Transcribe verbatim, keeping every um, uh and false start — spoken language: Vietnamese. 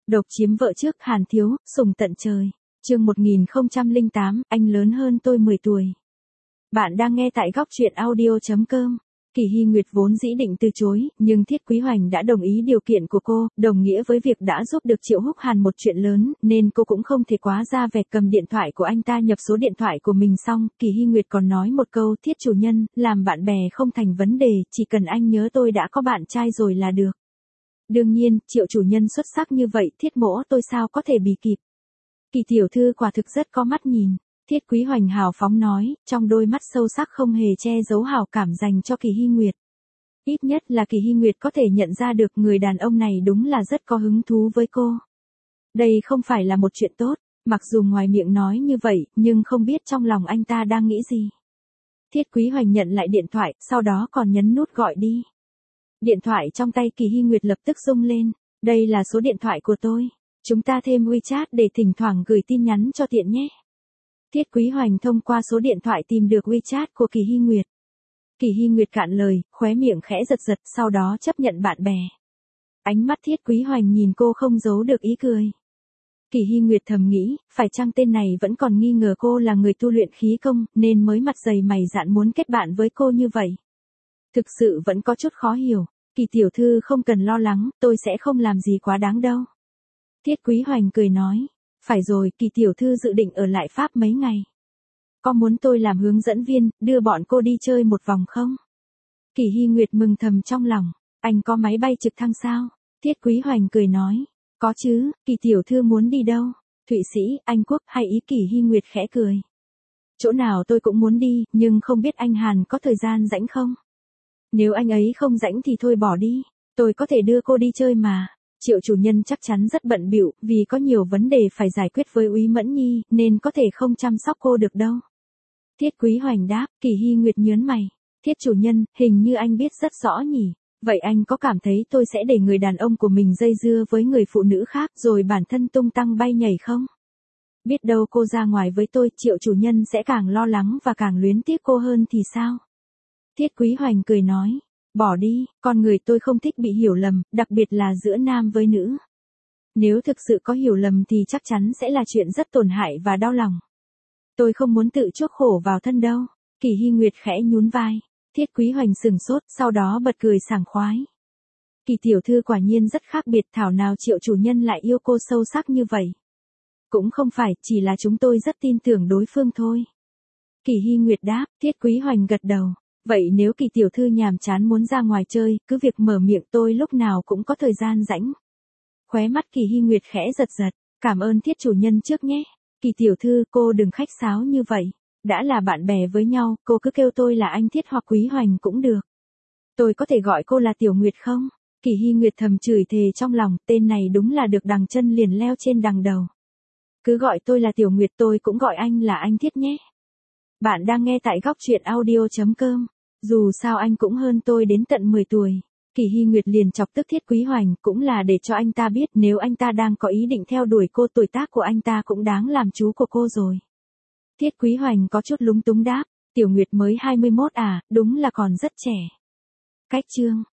Độc chiếm vợ trước Hàn Thiếu, sùng tận trời. Chương một nghìn không trăm lẻ tám, anh lớn hơn tôi mười tuổi. Bạn đang nghe tại góc truyện audio chấm com. Kỳ Hy Nguyệt vốn dĩ định từ chối, nhưng Thiết Quý Hoành đã đồng ý điều kiện của cô, đồng nghĩa với việc đã giúp được Triệu Húc Hàn một chuyện lớn, nên cô cũng không thể quá ra vẻ. Cầm điện thoại của anh ta nhập số điện thoại của mình xong, Kỳ Hy Nguyệt còn nói một câu: Thiết chủ nhân, làm bạn bè không thành vấn đề, chỉ cần anh nhớ tôi đã có bạn trai rồi là được. Đương nhiên, Triệu chủ nhân xuất sắc như vậy, Thiết mỗ tôi sao có thể bì kịp. Kỳ tiểu thư quả thực rất có mắt nhìn. Thiết Quý Hoành hào phóng nói, trong đôi mắt sâu sắc không hề che giấu hảo cảm dành cho Kỳ Hy Nguyệt. Ít nhất là Kỳ Hy Nguyệt có thể nhận ra được người đàn ông này đúng là rất có hứng thú với cô. Đây không phải là một chuyện tốt, mặc dù ngoài miệng nói như vậy, nhưng không biết trong lòng anh ta đang nghĩ gì. Thiết Quý Hoành nhận lại điện thoại, sau đó còn nhấn nút gọi đi. Điện thoại trong tay Kỳ Hy Nguyệt lập tức rung lên, đây là số điện thoại của tôi. Chúng ta thêm WeChat để thỉnh thoảng gửi tin nhắn cho tiện nhé. Thiết Quý Hoành thông qua số điện thoại tìm được WeChat của Kỳ Hy Nguyệt. Kỳ Hy Nguyệt cạn lời, khóe miệng khẽ giật giật, sau đó chấp nhận bạn bè. Ánh mắt Thiết Quý Hoành nhìn cô không giấu được ý cười. Kỳ Hy Nguyệt thầm nghĩ, phải chăng tên này vẫn còn nghi ngờ cô là người tu luyện khí công, nên mới mặt dày mày dạn muốn kết bạn với cô như vậy. Thực sự vẫn có chút khó hiểu. Kỳ tiểu thư không cần lo lắng, tôi sẽ không làm gì quá đáng đâu. Thiết Quý Hoành cười nói. Phải rồi, Kỳ tiểu thư dự định ở lại Pháp mấy ngày. Có muốn tôi làm hướng dẫn viên, đưa bọn cô đi chơi một vòng không? Kỳ Hy Nguyệt mừng thầm trong lòng. Anh có máy bay trực thăng sao? Thiết Quý Hoành cười nói. Có chứ, Kỳ tiểu thư muốn đi đâu? Thụy Sĩ, Anh Quốc hay Ý? Kỳ Hy Nguyệt khẽ cười. Chỗ nào tôi cũng muốn đi, nhưng không biết anh Hàn có thời gian rảnh không? Nếu anh ấy không rảnh thì thôi bỏ đi, tôi có thể đưa cô đi chơi mà. Triệu chủ nhân chắc chắn rất bận bịu, vì có nhiều vấn đề phải giải quyết với Úy Mẫn Nhi, nên có thể không chăm sóc cô được đâu. Thiết Quý Hoành đáp. Kỳ Hy Nguyệt nhớn mày. Thiết chủ nhân, hình như anh biết rất rõ nhỉ. Vậy anh có cảm thấy tôi sẽ để người đàn ông của mình dây dưa với người phụ nữ khác rồi bản thân tung tăng bay nhảy không? Biết đâu cô ra ngoài với tôi, Triệu chủ nhân sẽ càng lo lắng và càng luyến tiếc cô hơn thì sao? Thiết Quý Hoành cười nói. Bỏ đi, con người tôi không thích bị hiểu lầm, đặc biệt là giữa nam với nữ. Nếu thực sự có hiểu lầm thì chắc chắn sẽ là chuyện rất tổn hại và đau lòng. Tôi không muốn tự chuốc khổ vào thân đâu. Kỳ Hy Nguyệt khẽ nhún vai. Thiết Quý Hoành sừng sốt, sau đó bật cười sảng khoái. Kỳ tiểu thư quả nhiên rất khác biệt, thảo nào Triệu chủ nhân lại yêu cô sâu sắc như vậy. Cũng không phải, chỉ là chúng tôi rất tin tưởng đối phương thôi. Kỳ Hy Nguyệt đáp. Thiết Quý Hoành gật đầu. Vậy nếu Kỳ tiểu thư nhàm chán muốn ra ngoài chơi, cứ việc mở miệng, tôi lúc nào cũng có thời gian rảnh. Khóe mắt Kỳ Hy Nguyệt khẽ giật giật. Cảm ơn Thiết chủ nhân trước nhé. Kỳ tiểu thư, cô đừng khách sáo như vậy. Đã là bạn bè với nhau, cô cứ kêu tôi là anh Thiết hoặc Quý Hoành cũng được. Tôi có thể gọi cô là Tiểu Nguyệt không? Kỳ Hy Nguyệt thầm chửi thề trong lòng, tên này đúng là được đằng chân liền leo trên đằng đầu. Cứ gọi tôi là Tiểu Nguyệt, tôi cũng gọi anh là anh Thiết nhé. Bạn đang nghe tại góc truyện audio chấm com. Dù sao anh cũng hơn tôi đến tận mười tuổi. Kỳ Hy Nguyệt liền chọc tức Thiết Quý Hoành, cũng là để cho anh ta biết nếu anh ta đang có ý định theo đuổi cô, tuổi tác của anh ta cũng đáng làm chú của cô rồi. Thiết Quý Hoành có chút lúng túng đáp. Tiểu Nguyệt mới hai mươi mốt à, đúng là còn rất trẻ. Cách chương.